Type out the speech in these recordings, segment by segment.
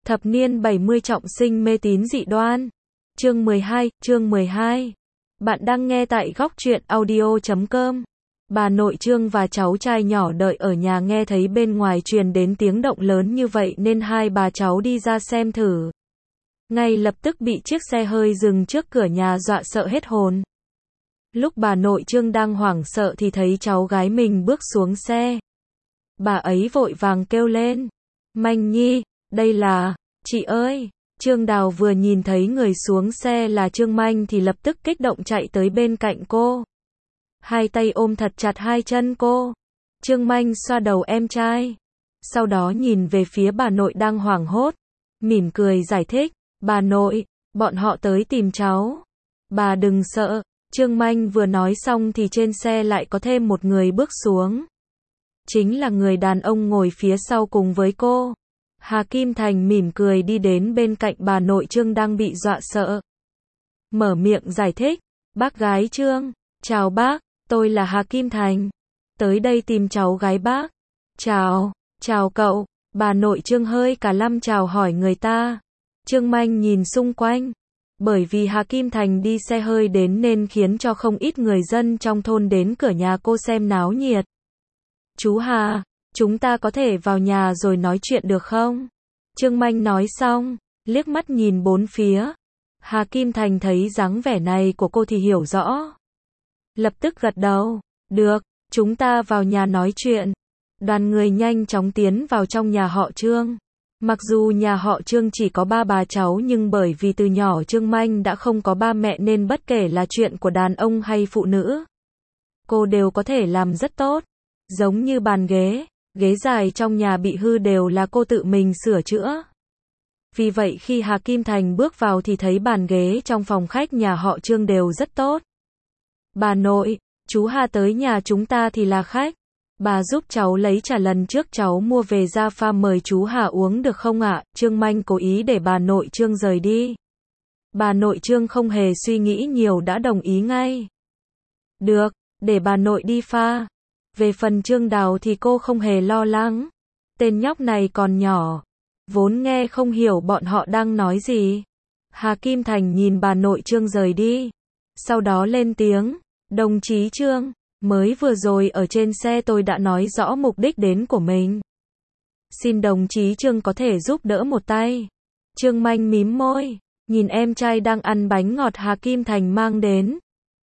Thập niên 70 trọng sinh mê tín dị đoan. Chương 12. Bạn đang nghe tại góc truyện audio.com. Bà nội Trương và cháu trai nhỏ đợi ở nhà nghe thấy bên ngoài truyền đến tiếng động lớn như vậy nên hai bà cháu đi ra xem thử. Ngay lập tức bị chiếc xe hơi dừng trước cửa nhà dọa sợ hết hồn. Lúc bà nội Trương đang hoảng sợ thì thấy cháu gái mình bước xuống xe. Bà ấy vội vàng kêu lên. Manh Nhi, đây là, chị ơi. Trương Đào vừa nhìn thấy người xuống xe là Trương Manh thì lập tức kích động chạy tới bên cạnh cô. Hai tay ôm thật chặt hai chân cô. Trương Manh xoa đầu em trai. Sau đó nhìn về phía bà nội đang hoảng hốt. Mỉm cười giải thích. Bà nội, bọn họ tới tìm cháu. Bà đừng sợ. Trương Manh vừa nói xong thì trên xe lại có thêm một người bước xuống. Chính là người đàn ông ngồi phía sau cùng với cô. Hà Kim Thành mỉm cười đi đến bên cạnh bà nội Trương đang bị dọa sợ. Mở miệng giải thích. Bác gái Trương, chào bác, tôi là Hà Kim Thành. Tới đây tìm cháu gái bác. Chào cậu. Bà nội Trương hơi cả lăm chào hỏi người ta. Trương Manh nhìn xung quanh. Bởi vì Hà Kim Thành đi xe hơi đến nên khiến cho không ít người dân trong thôn đến cửa nhà cô xem náo nhiệt. Chú Hà, chúng ta có thể vào nhà rồi nói chuyện được không? Trương Manh nói xong, liếc mắt nhìn bốn phía. Hà Kim Thành thấy dáng vẻ này của cô thì hiểu rõ. Lập tức gật đầu. Được, chúng ta vào nhà nói chuyện. Đoàn người nhanh chóng tiến vào trong nhà họ Trương. Mặc dù nhà họ Trương chỉ có ba bà cháu nhưng bởi vì từ nhỏ Trương Manh đã không có ba mẹ nên bất kể là chuyện của đàn ông hay phụ nữ, cô đều có thể làm rất tốt. Giống như bàn ghế dài trong nhà bị hư đều là cô tự mình sửa chữa. Vì vậy khi Hà Kim Thành bước vào thì thấy bàn ghế trong phòng khách nhà họ Trương đều rất tốt. Bà nội, chú Hà tới nhà chúng ta thì là khách. Bà giúp cháu lấy trà lần trước cháu mua về ra pha mời chú Hà uống được không ạ? Trương Manh cố ý để bà nội Trương rời đi. Bà nội Trương không hề suy nghĩ nhiều đã đồng ý ngay. Được, để bà nội đi pha. Về phần Trương Đào thì cô không hề lo lắng. Tên nhóc này còn nhỏ, vốn nghe không hiểu bọn họ đang nói gì. Hà Kim Thành nhìn bà nội Trương rời đi. Sau đó lên tiếng. Đồng chí Trương, mới vừa rồi ở trên xe tôi đã nói rõ mục đích đến của mình. Xin đồng chí Trương có thể giúp đỡ một tay. Trương Manh mím môi, nhìn em trai đang ăn bánh ngọt Hà Kim Thành mang đến.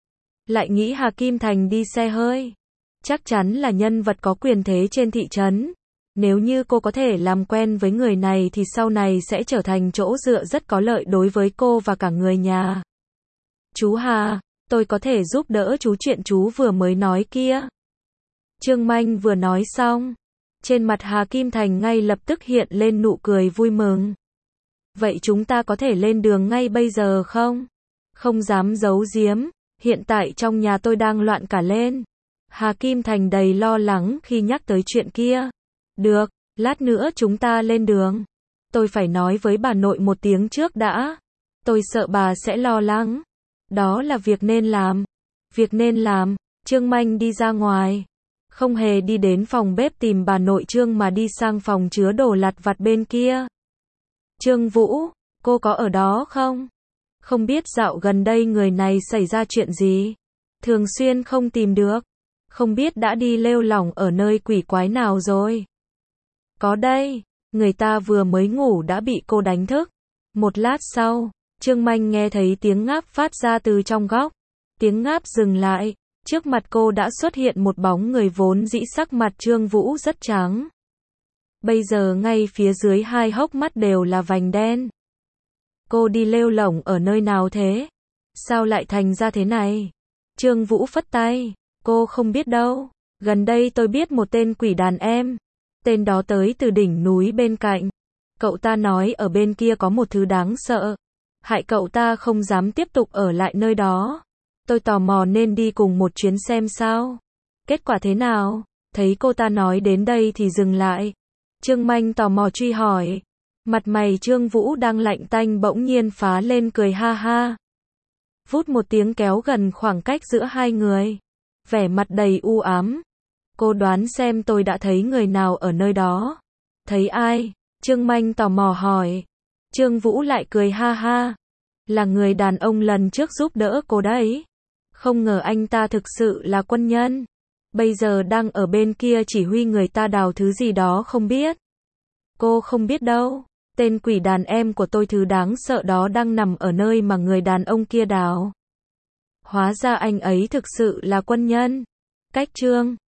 Lại nghĩ Hà Kim Thành đi xe hơi. Chắc chắn là nhân vật có quyền thế trên thị trấn. Nếu như cô có thể làm quen với người này thì sau này sẽ trở thành chỗ dựa rất có lợi đối với cô và cả người nhà. Chú Hà, tôi có thể giúp đỡ chú chuyện chú vừa mới nói kia. Trương Manh vừa nói xong. Trên mặt Hà Kim Thành ngay lập tức hiện lên nụ cười vui mừng. Vậy chúng ta có thể lên đường ngay bây giờ không? Không dám giấu giếm, hiện tại trong nhà tôi đang loạn cả lên. Hà Kim Thành đầy lo lắng khi nhắc tới chuyện kia. Được, lát nữa chúng ta lên đường. Tôi phải nói với bà nội một tiếng trước đã. Tôi sợ bà sẽ lo lắng. Đó là việc nên làm. Việc nên làm. Trương Manh đi ra ngoài. Không hề đi đến phòng bếp tìm bà nội Trương mà đi sang phòng chứa đồ lặt vặt bên kia. Trương Vũ, cô có ở đó không? Không biết dạo gần đây người này xảy ra chuyện gì? Thường xuyên không tìm được. Không biết đã đi lêu lỏng ở nơi quỷ quái nào rồi. Có đây, người ta vừa mới ngủ đã bị cô đánh thức. Một lát sau, Trương Manh nghe thấy tiếng ngáp phát ra từ trong góc. Tiếng ngáp dừng lại, trước mặt cô đã xuất hiện một bóng người vốn dĩ sắc mặt Trương Vũ rất trắng. Bây giờ ngay phía dưới hai hốc mắt đều là vành đen. Cô đi lêu lỏng ở nơi nào thế? Sao lại thành ra thế này? Trương Vũ phất tay. Cô không biết đâu. Gần đây tôi biết một tên quỷ đàn em. Tên đó tới từ đỉnh núi bên cạnh. Cậu ta nói ở bên kia có một thứ đáng sợ. Hại cậu ta không dám tiếp tục ở lại nơi đó. Tôi tò mò nên đi cùng một chuyến xem sao. Kết quả thế nào? Thấy cô ta nói đến đây thì dừng lại. Trương Manh tò mò truy hỏi. Mặt mày Trương Vũ đang lạnh tanh bỗng nhiên phá lên cười ha ha. Vút một tiếng kéo gần khoảng cách giữa hai người. Vẻ mặt đầy u ám. Cô đoán xem tôi đã thấy người nào ở nơi đó. Thấy ai? Trương Manh tò mò hỏi. Trương Vũ lại cười ha ha. Là người đàn ông lần trước giúp đỡ cô đấy. Không ngờ anh ta thực sự là quân nhân. Bây giờ đang ở bên kia chỉ huy người ta đào thứ gì đó không biết. Cô không biết đâu. Tên quỷ đàn em của tôi thứ đáng sợ đó đang nằm ở nơi mà người đàn ông kia đào. Hóa ra anh ấy thực sự là quân nhân. Cách Trương